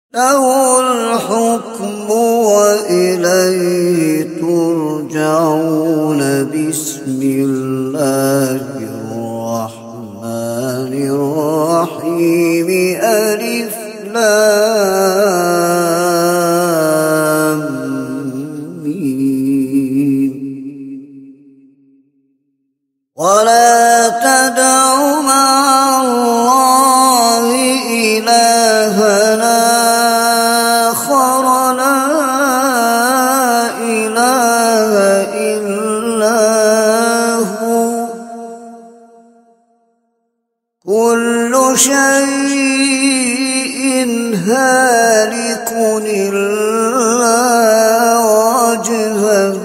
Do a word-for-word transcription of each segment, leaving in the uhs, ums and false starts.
له الحكم وإليه ترجعون. بسم الله الرحمن الرحيم. ألف لام ميم. ولا تدع مع الله إلها آخر لا إله إلا هو. كل شيء هالك إلا وجهه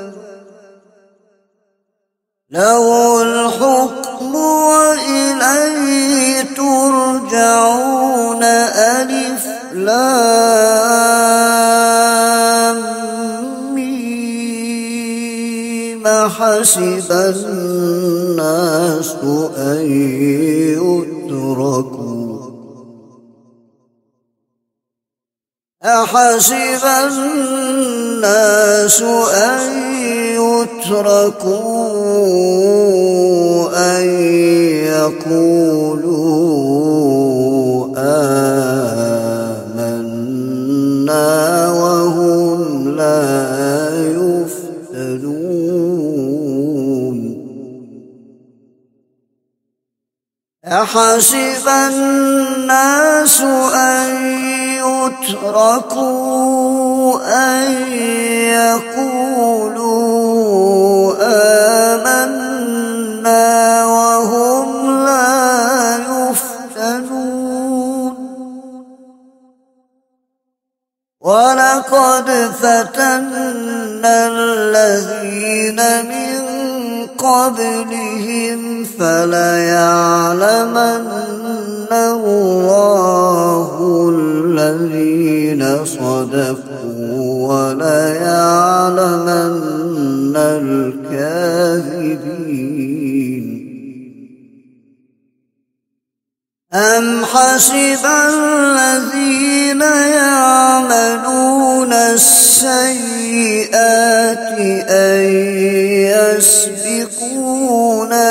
له الحكم وإليه ترجعون. ألف لام ميم. حسب الناس أن يتركوا أحسب الناس أن يتركوا أن يقولوا آمنا وهم لا يفتنون. أحسب الناس أن يتركوا أن يقولوا آمنا وهم لا يفتنون. ولقد فتنا الذين من قبلهم فليعلمن الله الذين صدقوا وليعلمن الكاذبين. أم حسب الذين يعملون السيئات أن يسبقونا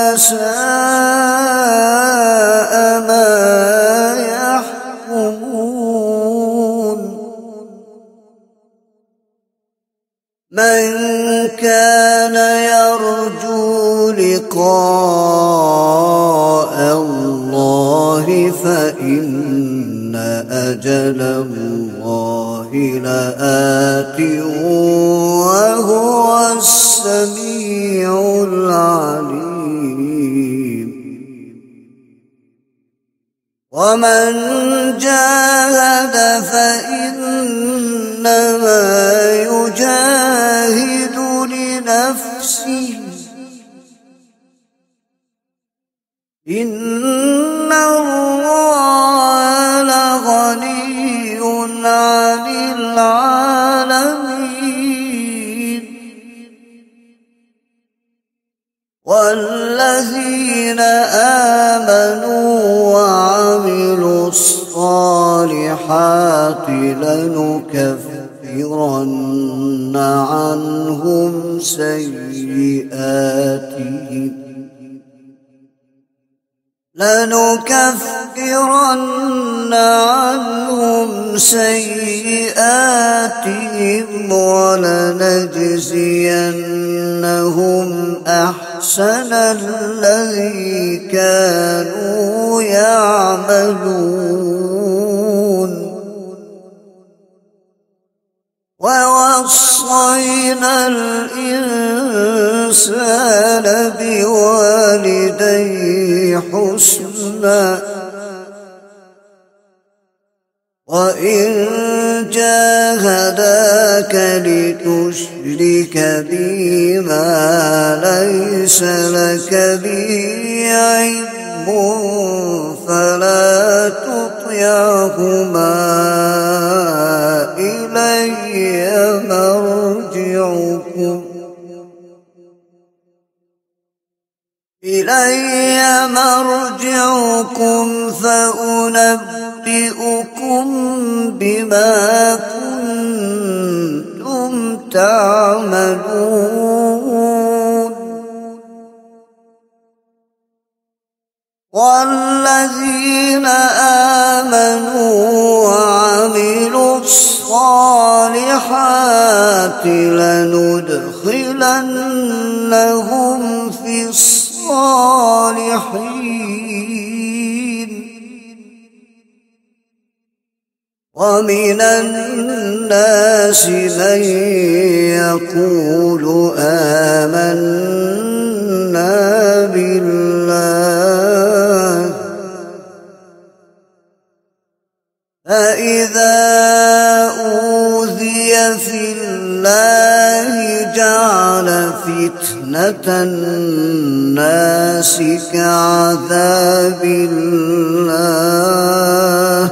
ساء ما يحكمون. من كان يرجو لقاء الله فإن أجل الله لآت وهو السميع العليم. ومن جاهد فإنما يجاهد لنفسه إن الله لغني عن العالمين. والذين آمنوا وعملوا الصالحات لنكفرن عنهم سيئاتهم لنكفرن عنهم سيئاتهم ولنجزينهم أحسن الذي كانوا يعملون. ووصينا الإنسان بوالديه حسنا وإن جاهداك لتشرك بي ما ليس لك به علم فلا تطعهما إلي مرجعكم إلي مرجعكم فأنبئكم بما كنتم تعملون. والذين آمنوا وعملوا الصالحات لندخلنهم في الصالحين. ومن الناس من يقول آمنا بالله فإذا أوذي في الله جعل فتنة الناس كعذاب الله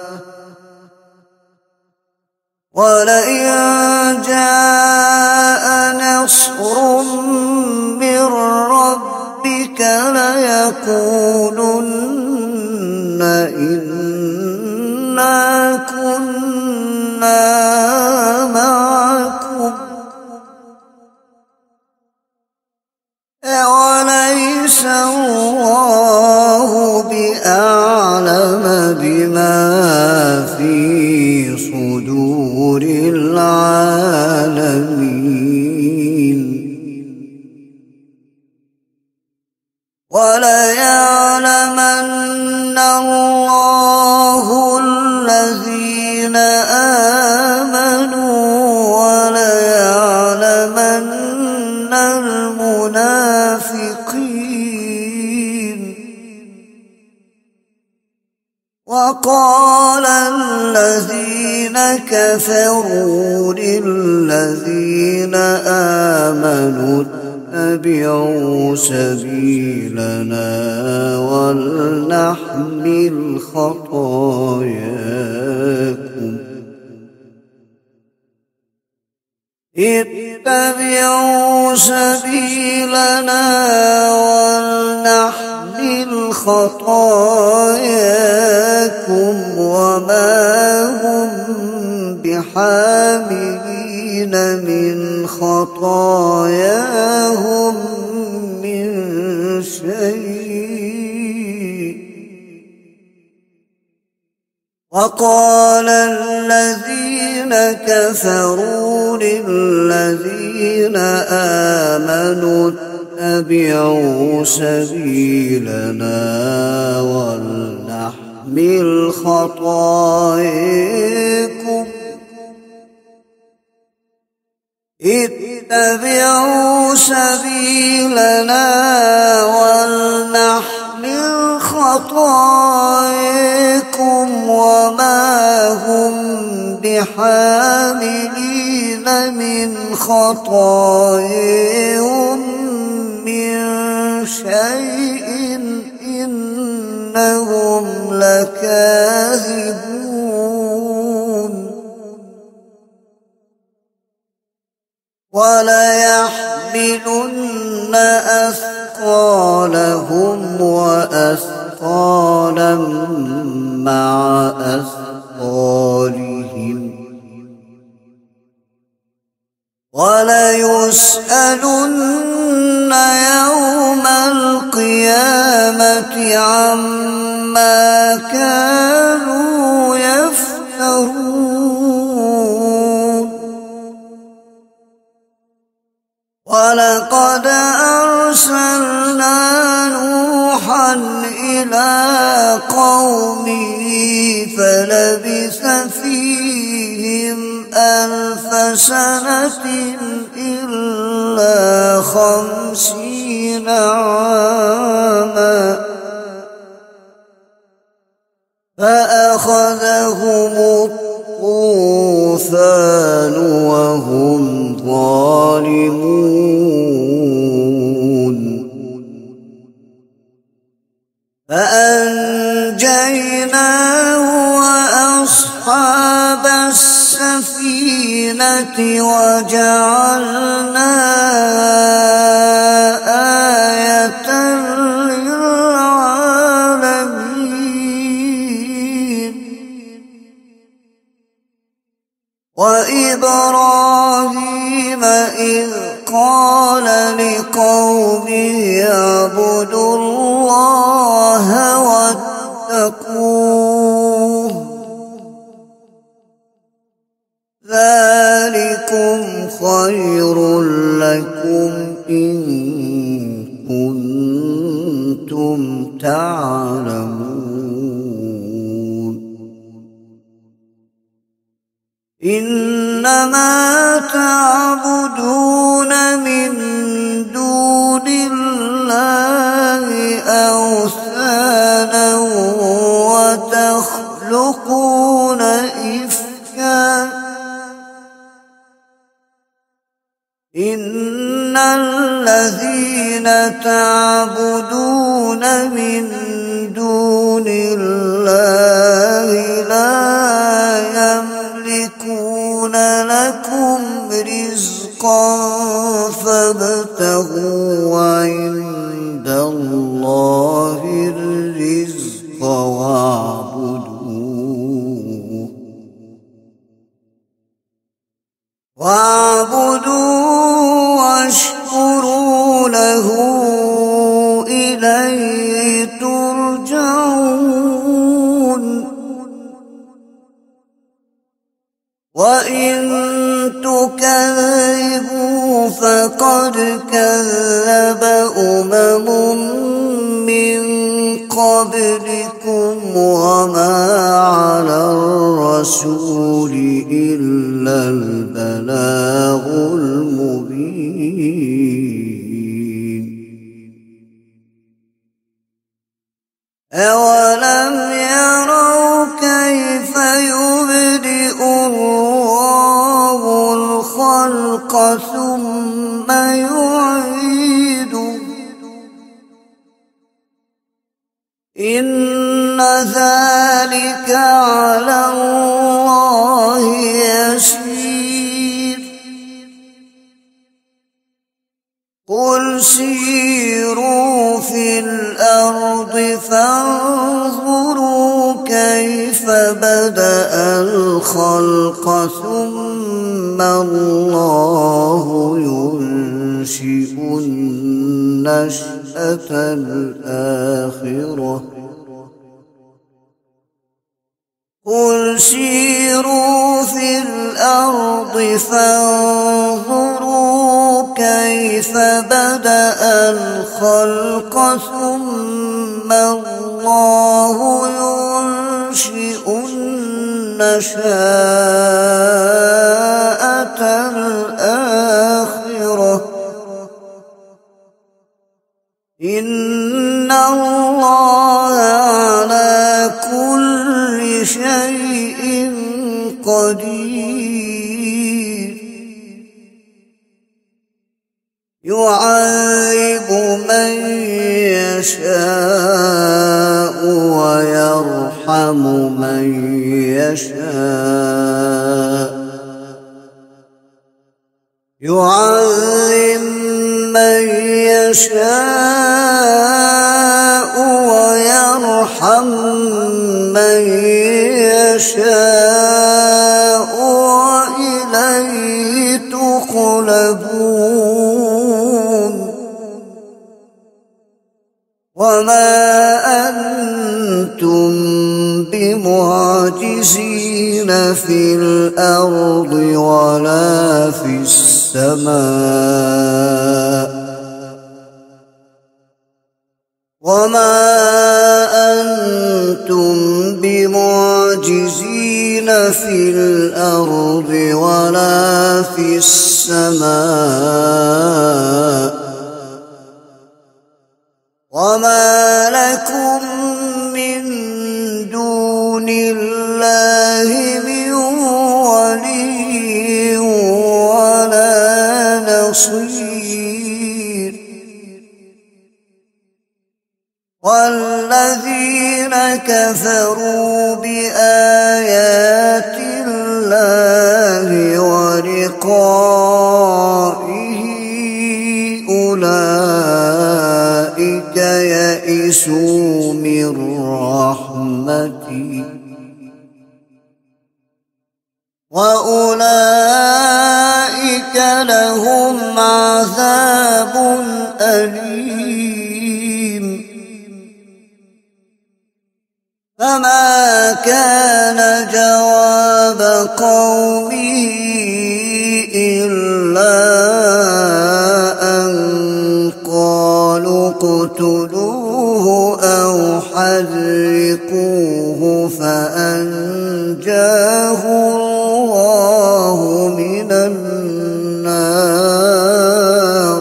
ولئن جاء نصر من ربك ليقولن إنا كنا معكم أوليس الله بأعلم بما في صدور العالمين. وليعلمن الله الذين آمنوا وليعلمن المنافقين. وقال الذين كفروا للذين آمنوا اتبعوا سبيلنا ولنحمل خطاياكم اتبعوا سبيلنا ولنحمل خطاياكم وما هم بحاملين من خطاياهم من شيء. وقال الذين كفروا للذين آمنوا اتبعوا سبيلنا ولنحمل خطاياكم اتبعوا سبيلنا ولنحمل خطاياكم وما هم بحاملين من خطاياهم من شيء إنهم لكاذبون. وليحملن أثقالهم وأثقالا مع أثقالهم وليسألن يوم القيامة عما كانوا يفترون. ولقد أرسلنا نوحا إلى قومه فلبث فيهم ألف سنة إلا خمسين عاما فأخذهم الطوفان وهم ظالمون فأنجيناه وأصحاب السفينة وجعلنا آية للعالمين. وإبراهيم إذ قال لقومه اعبدوا الله واتقوه ذلكم خير لكم إن كنتم تعلمون إنما تعبدون من دون الله أوثانا وتخلقون إفكا إن الذين تعبدون من دون الله لا يملكون لكم رزقا فابتغوا عند الله الرزق واعبدوه واعبدوه واشكروا له إليه ترجعون وإن تكذبوا فقد كذب أمم من قبلكم وما على الرسول إلا البلاغ المبين أولم يروا كيف يبدئ الله الخلق ثم يعيده إن ذلك على الله يسير قل سيروا في الأرض فانظروا كيف بدأ الخلق ثم الله ينشئ النشأة الآخرة قل سيروا في الأرض فانظروا كيف بدأ الخلق ثم الله ينشئ النشأة الآخرة إن الله على كل شيء قدير يعذب من يشاء ويرحم من يشاء يعذب من يشاء ويرحم من يشاء وإليه تقلبون وما أنتم بمعجزين في الأرض ولا في السماء وما أنتم بمعجزين في الأرض ولا في السماء وما لكم من دون الله من ولي ولا نصير والذين كفروا بآيات الله ولقائه أولئك يئسوا من رحمتي وأولئك لهم عذاب أليم. فما كان جواب قومه إلا أن قالوا اقتلوه أو حرقوه فأنجاه الله من النار.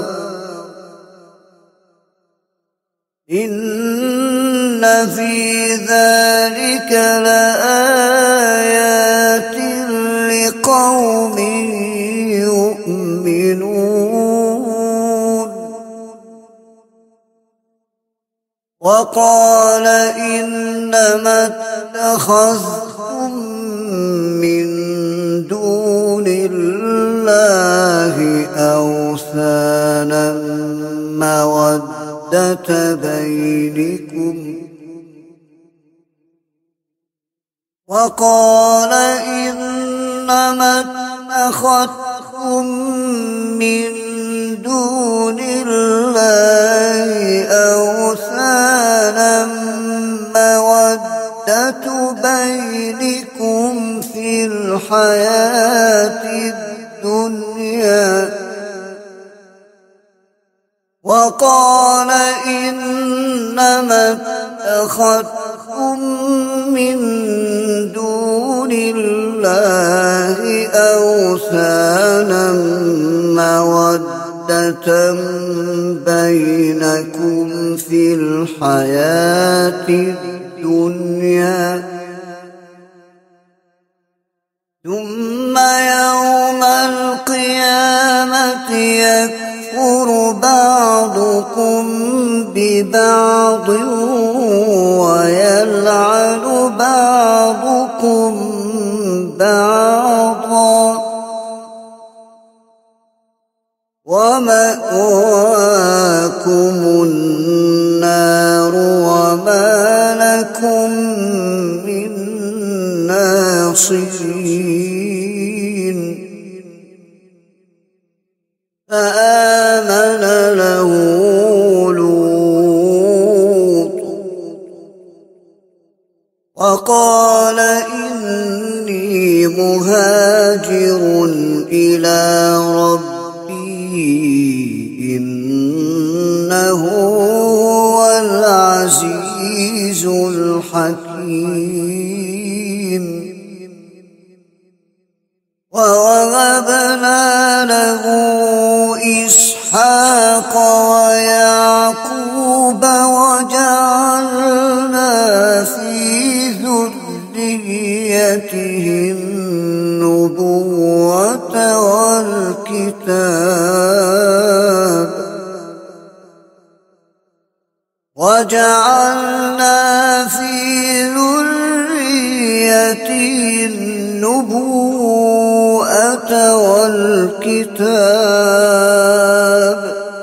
إن في ذلك لآيات لقوم يؤمنون. وقال إنما اتخذتم من دون الله أوثانا مودة بينكم وقال إنما اتخذتم من دون الله أوثانا مودة بينكم في الحياة الدنيا وقال إنما اتخذتم من دون الله أوثانا مودة بينكم في الحياة الدنيا ثم يوم القيامة يكفر بعضكم ببعض ويلعن بعضكم بعضا ومأواكم النار وما لكم من ناصرين. فآمن له لوط وقال إني مهاجر إلى ربي إنه هو العزيز الحكيم. ووهبنا له إسحاق ويعقوب وجعلنا في ذريته النبوة والكتاب وجعلنا في ذريته النبوة والكتاب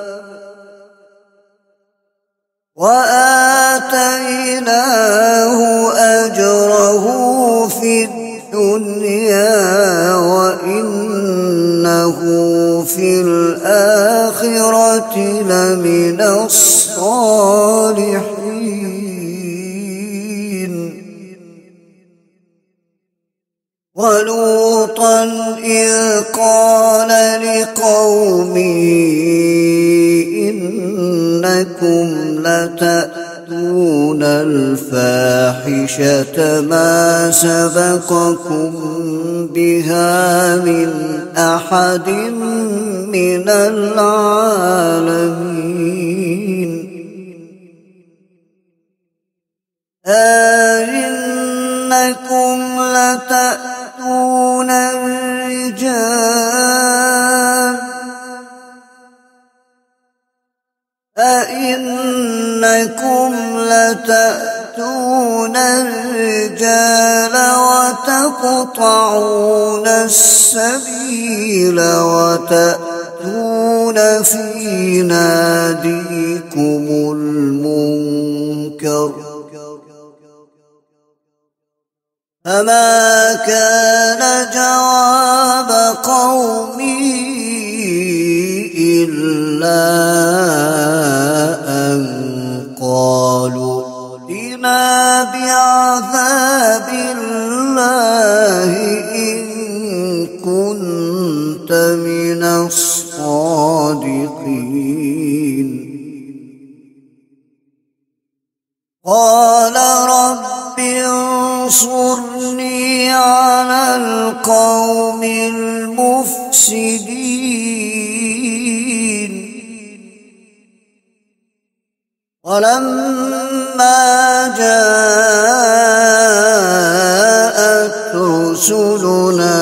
وآتيناه أجره في الدنيا وإنه في الآخرة لمن الصالحين. ولوطا إذ قال لقومه إنكم لتأتون الفاحشة ما سبقكم بها من أحد من العالمين. أئنكم لتأتون الرجال أئنكم لتأتون الرجال وتقطعون السبيل وتأتون في ناديكم المنكر فما كان جواب بعذاب الله إن كنت من الصادقين قال رب انصرني على القوم المفسدين ولما جاءت رسلنا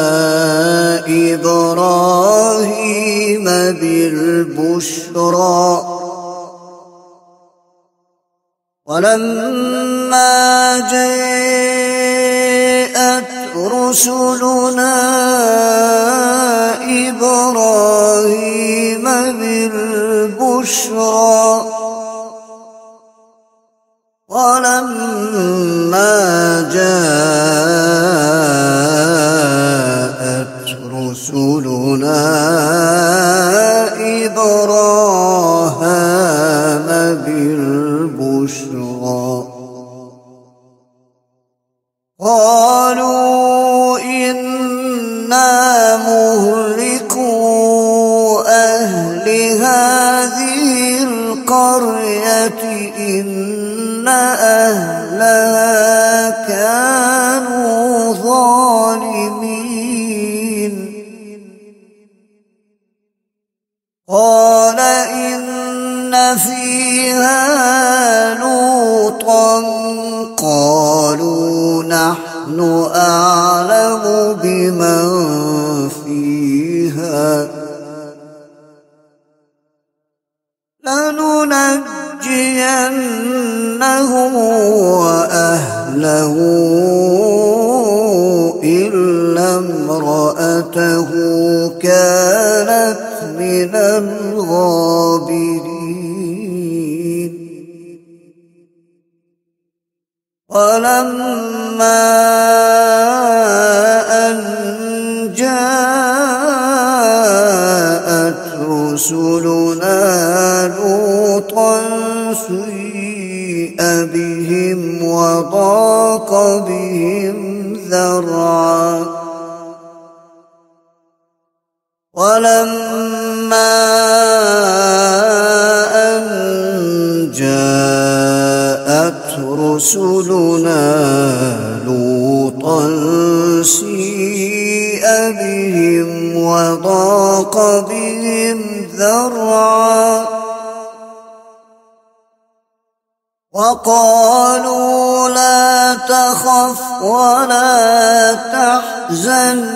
إبراهيم بالبشرى ولما جاءت رسلنا إبراهيم بالبشرى ولما جاءت رسلنا إبراهيم بالبشرى قالوا إنا مهلكو أهل هذه القرية إن أهلها كانوا ظالمين قال إن فيها لوطا قالوا نحن أعلم بمن فيها لننجينه وأهله إلا امرأته كانت من الغابرين ولما أن جاءت رسلنا لوطا سيء بهم وضاق بهم ذرعا ولما أن جاءت رسلنا لوطا سيء بهم وضاق بهم ذرعا وقالوا لا تخف ولا تحزن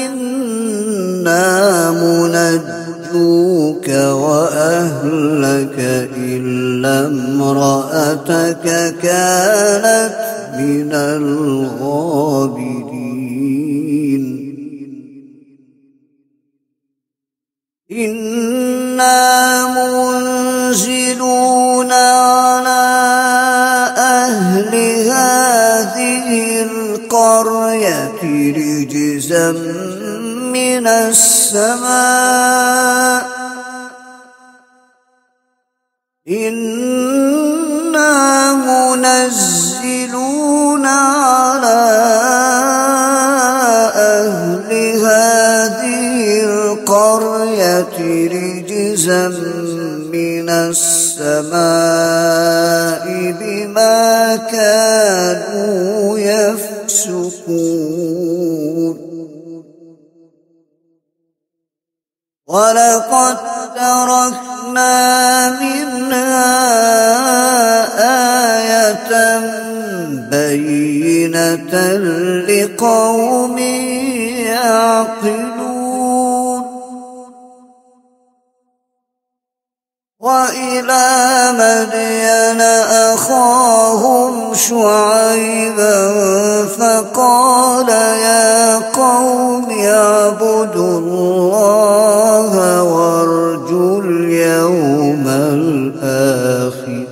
إنا منجوك وأهلك إلا امرأتك كانت من الغابرين إنا منزلون على أهل هذه القرية رجزا من السماء إنا منزلون على أهل هذه القرية رجزا من السماء بما كانوا يفسقون ولقد تركنا منها آية بينة لقوم يعقلون وإلى مدين أخاهم شعيبا فقال يا قوم اعبدوا الله وارجوا اليوم الآخر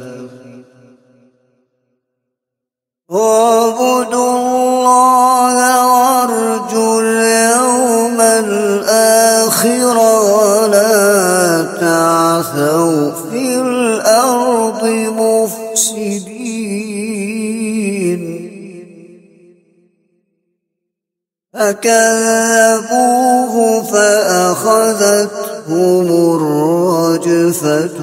واعبدوا الله وارجوا اليوم الآخر ولا تعثوا في الأرض مفسدين فكذبوه فأخذتهم الرجفة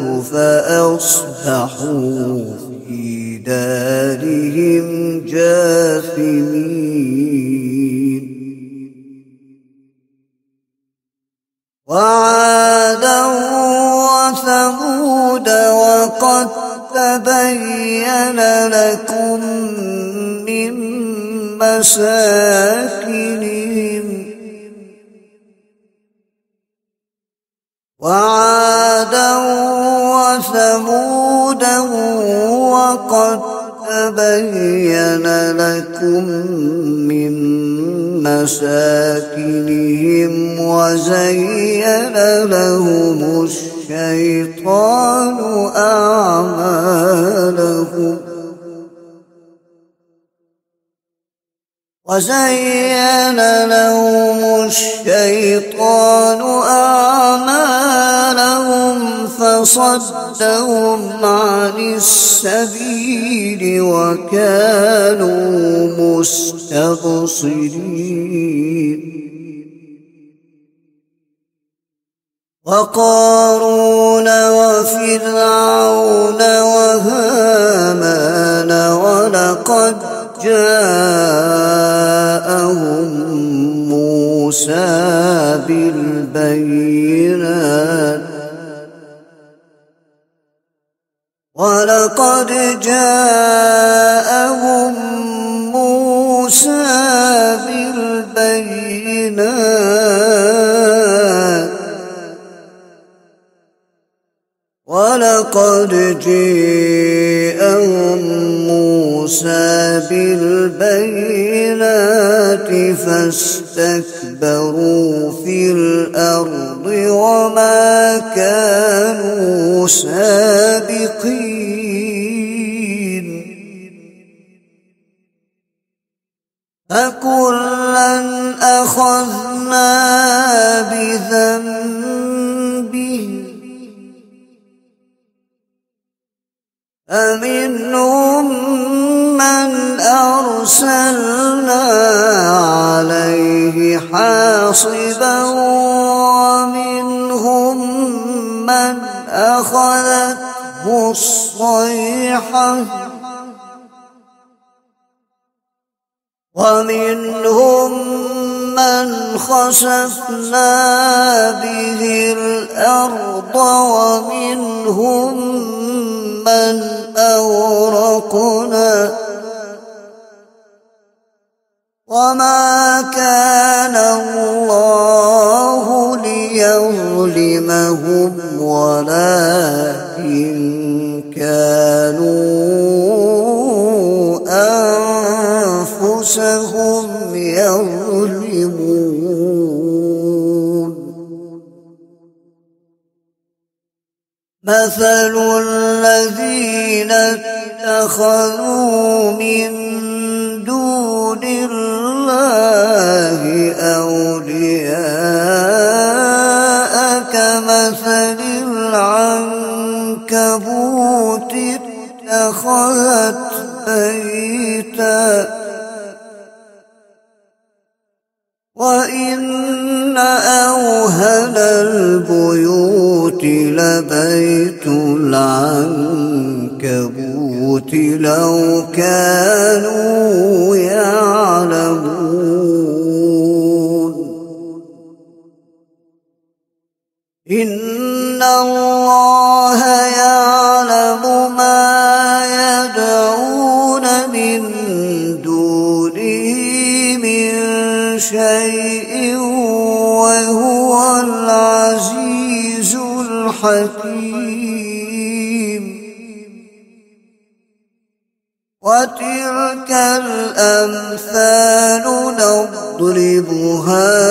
فأصبحوا في دارهم جاثمين. وعادا وثمود وقد تبين لكم من مساكنهم وعادا وثمود وقد تبين لكم من مساكنهم وزين لهم الشيطان أعمالهم وزين لهم الشيطان أعمالهم فصدهم عن السبيل وكانوا مستبصرين. وقارون وفرعون وهامان ولقد جاءهم موسى بالبينات ولقد جاءهم موسى بالبينات ولقد جاءهم موسى بالبينات فاستكبروا في الأرض وما كانوا سابقين. فكلا أخذنا بذنبه فمنهم من أرسلنا عليه حاصبا ومنهم من أخذته الصيحة ومنهم من خسفنا به الأرض ومنهم من أغرقنا وما كان الله ليظلمهم ولكن كانوا أنفسهم يظلمون. مثل الذين اتخذوا من دون الله أولياء كمثل العنكبوت اتخذت بيتا وإن أوهن البيوت لبيت العنكبوت لو كانوا يعلمون. إن الله يعلم ما يدعون من دونه من شيء وهو العزيز الحكيم. وتلك الأمثال نضربها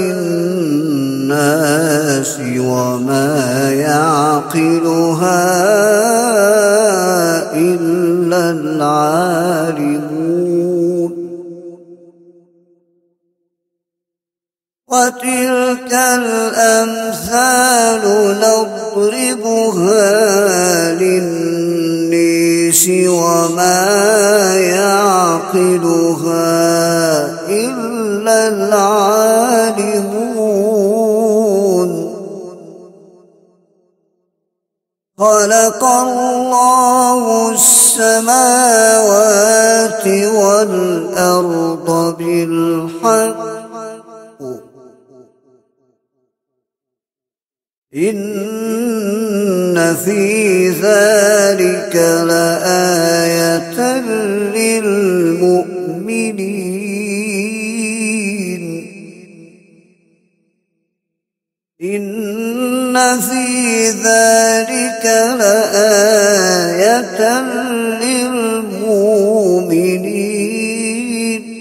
للناس وما يعقلها إلا العالمون. وتلك الأمثال نضربها للناس وما يعقلها إلا للعالمون خلق الله السماوات والأرض بالحق إن في ذلك لآية للمؤمنين إن في ذلك لآية للمؤمنين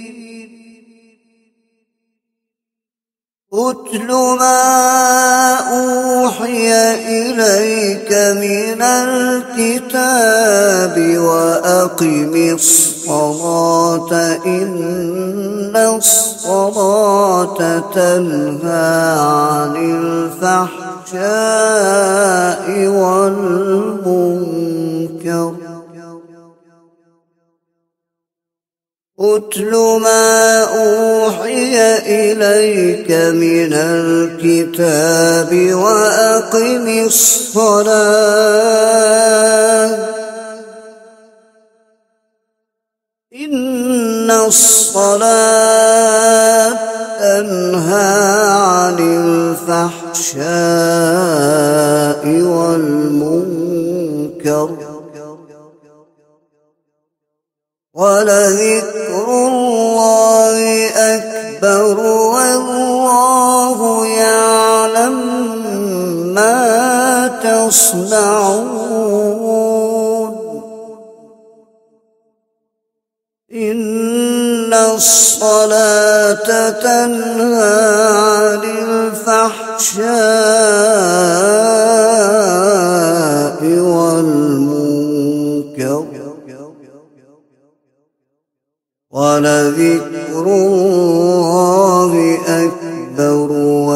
أتل ما أوحي إليك من الكتاب وأقم الصلاة إن الصلاة تنهى عن الفحشاء والمنكر أتل ما أوحي إليك من الكتاب وأقم الصلاة إن الصلاة تنهى عن الفحشاء والمنكر ولذكر الله أكبر والله يعلم ما تصنعون إن الصلاة تنهى عن الفحشاء والمنكر ولذكر الله أكبر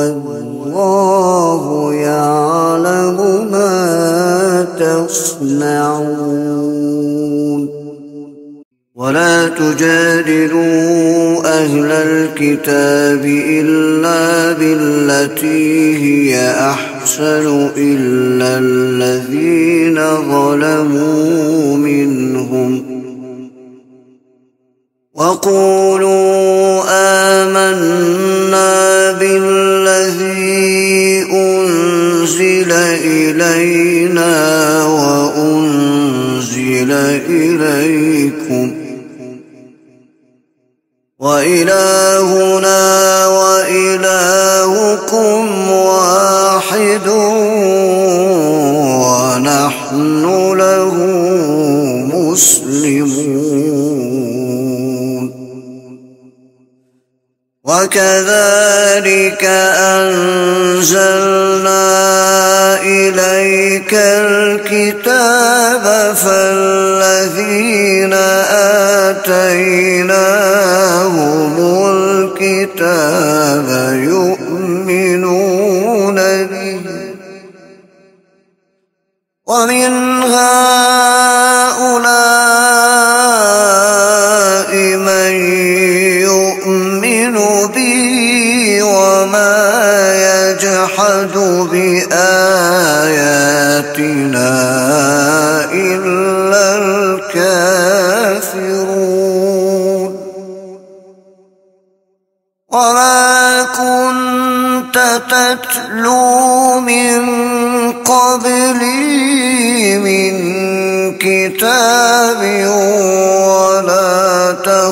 والله يعلم ما تصنعون ولا تجادلوا أهل الكتاب إلا بالتي هي أحسن إلا الذين ظلموا منهم وقولوا آمنا بالذي أنزل إلينا وأنزل إليكم وإلهنا وإلهكم واحد ونحن له مسلمون وكذلك أنزلنا إليك الكتاب فالذين آتيناهم الكتاب يؤمنون به ومن هؤلاء من يؤمن به وما يجحد بآياتنا إلا الكافرون وما كنت تتلو من قبلي من كتاب ولا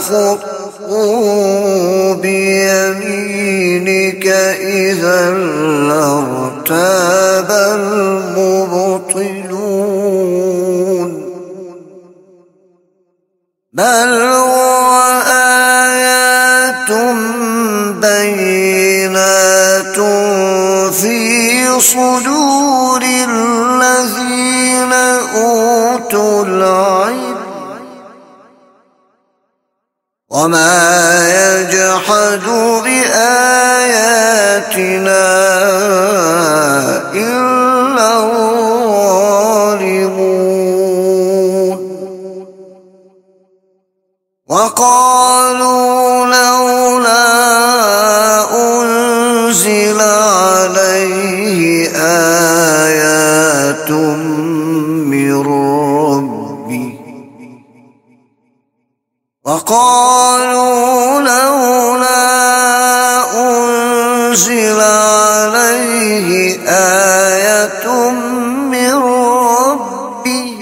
تخطه بيمينك إذا لارتاب المبطلون بل هو آيات بينات في صدور الذين أوتوا العلم وما يجحد بآياتنا إلا الظالمون وقالوا لولا أنزل عليه آية من ربه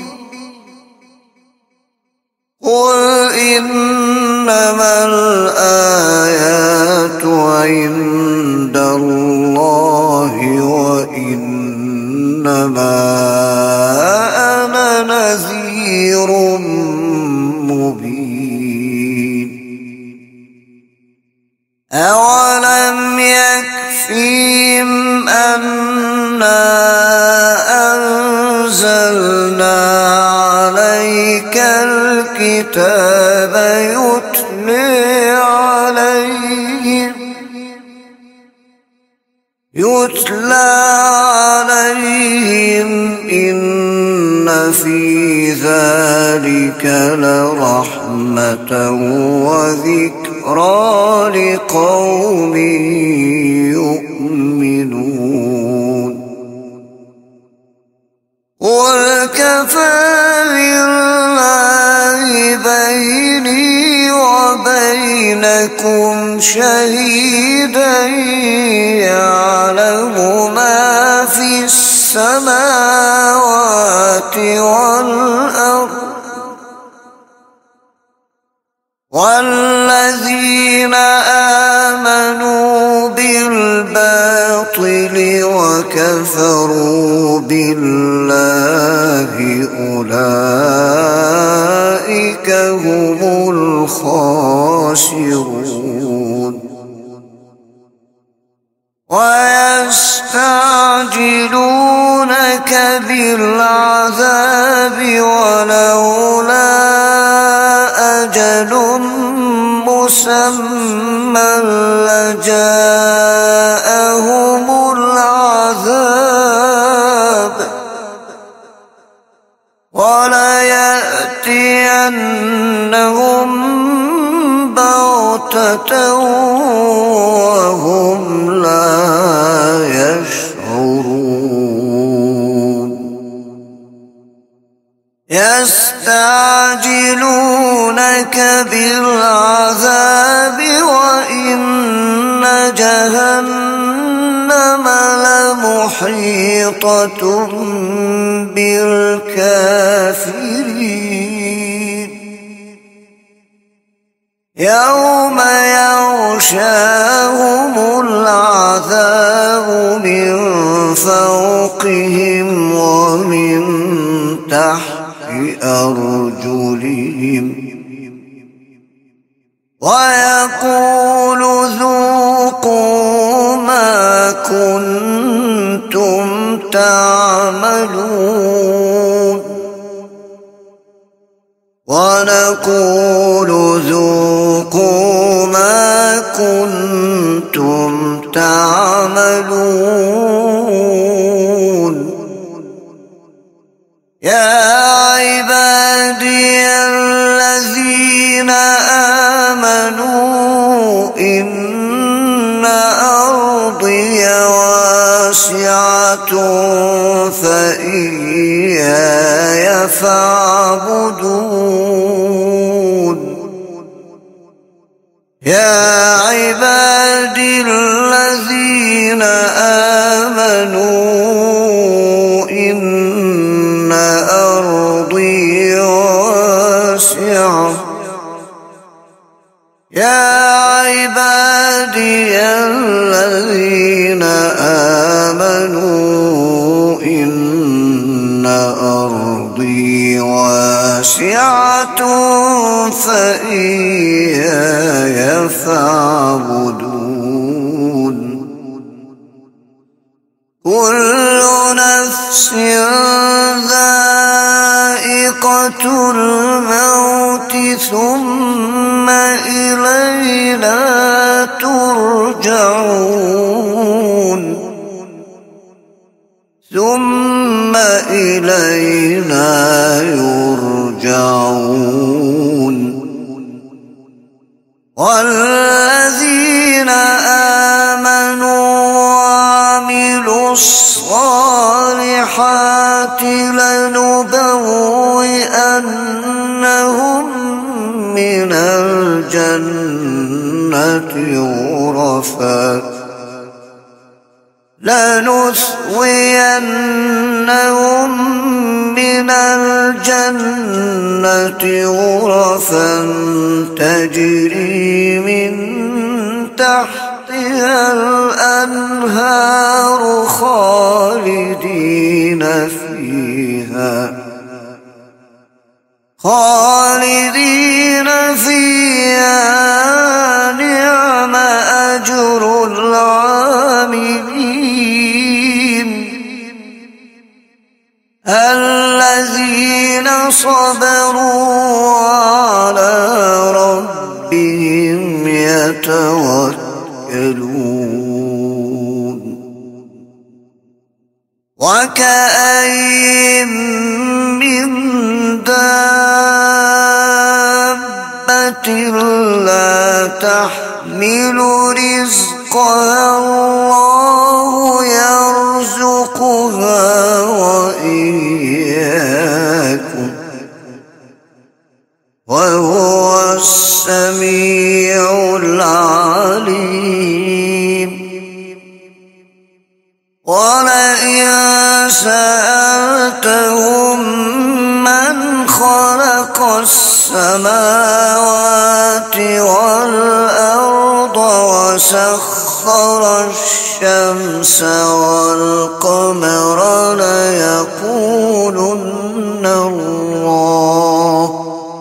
قل إنما الآيات عند الله وإنما أنا نذير مبين أولم يكفهم أنا أنزلنا عليك الكتاب يتلى عليهم يتلى عليهم إن في ذلك لرحمة وذكرى لقوم يؤمنون قل كفى بالله بيني وبينكم شهيدا يعلم ما في السماوات والأرض والذين آمنوا بالباطل وكفروا بالله أولئك هم الخاسرون ويستعجلونك بالعذاب ولولا أجل مسمى لجاءهم العذاب وليأتينهم بغتة وهم لا يشعرون يستعجلونك بالعذاب وإن جهنم لمحيطة بالكافرين يوم يغشاهم العذاب من فوقهم ومن تحت أرجلهم ويقول ذوقوا ما كنتم تعملون ونقول ذوقوا ما كنتم تعملون يا عبادي الذين آمنوا إن أرضي واسعة فإياي فاعبدون يا عبادي الذين آمنوا إن أرضي واسعة يا عبادي الذين آمنوا إن أرضي واسعة فإياي فاعبدون كل نفس ذائقة الموت ثم إلينا ترجعون ثم إلينا يرجعون والذين آمنوا وعملوا الصالحات لنبوئنهم من الجنة غرفا لنثوينهم من الجنة غرفا تجري من تحتها الأنهار خالدين فيها خالدين فيها نعم أجر العاملين الذين صبروا على ربهم يتوكلون وكأين من دابة لا تحمل رزقها الله يرزقها وإياكم وهو السميع العليم ولئن سألتهم من خلق السماوات والأرض وسخر الشمس والقمر ليقولن الله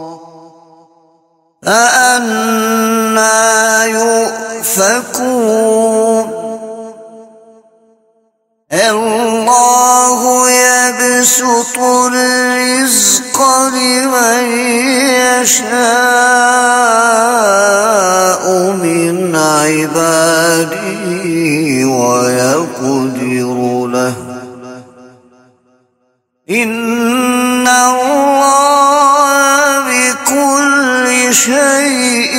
فأنى يؤفكون الله يبسط الرزق لمن يشاء من عباده ويقدر له إن الله بكل شيء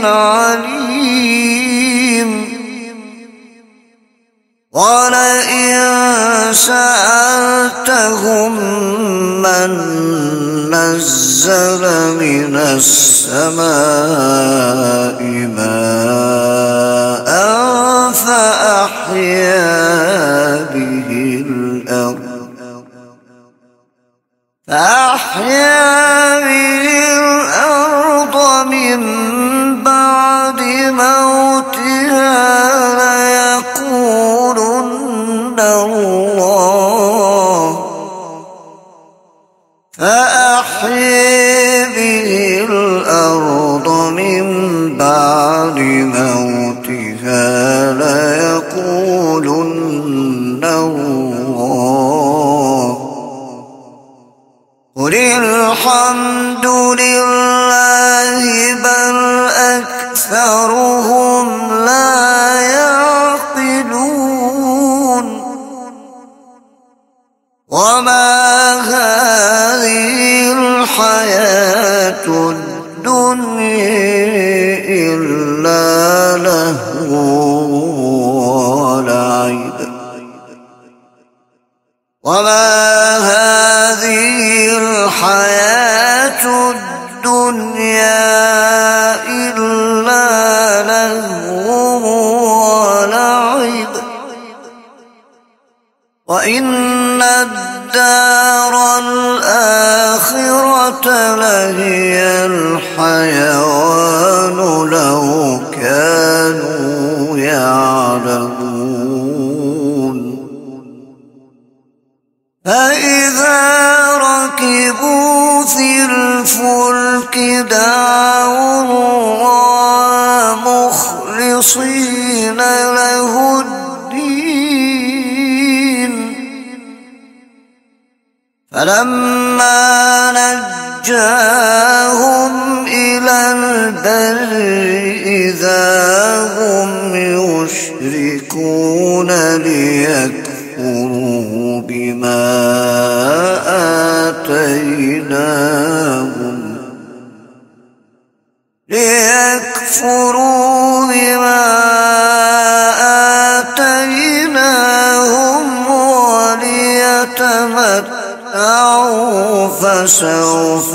عليم ولئن سألتهم من نزل من السماء ماء فأحيا به الأرض فأحيا به الأرض من بعد موتها ليقولن الله فأحيا به الأرض من بعد موتها ليقولن الله قل الحمد لله بل أكثرهم لا يعقلون وما هذه الحياة الدنيا إلا لهو ولعب وما هذه الحياة الدنيا إلا لهو ولعب وإن الدار الآخرة لهي الحيوان لو كانوا يعلمون فإذا ركبوا في الفلك دعوا الله مخلصين له الدين فلما نجاهم إلى البر إذا هم يشركون ليكفروا بما آتيناهم ليكفروا بما آتيناهم وليتمتعوا فسوف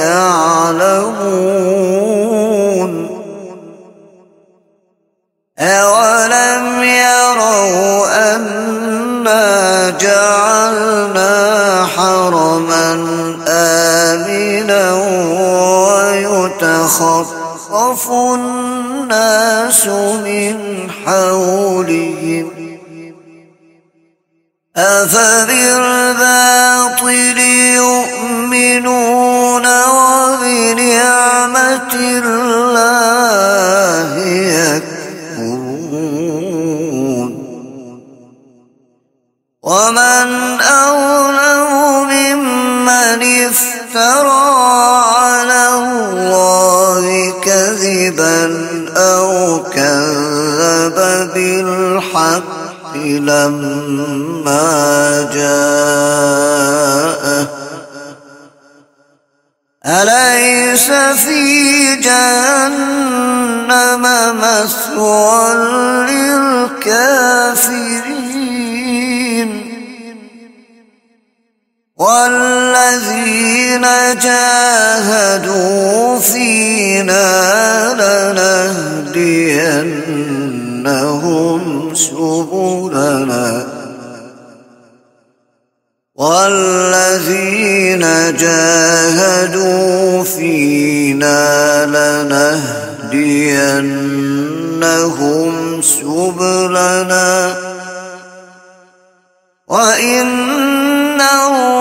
يعلمون أولم يروا أن جعلنا حرما آمنا ويتخطف الناس من حولهم أفبالباطل يؤمنون وبنعمة الله يكفرون ومن أظلم ممن افترى على الله كذبا أو كذب بالحق لما جاءه أليس في جهنم مثوى للكافرين والذين جاهدوا فينا لنهدينهم سبلنا والذين جاهدوا فينا لنهدينهم سبلنا وإن الله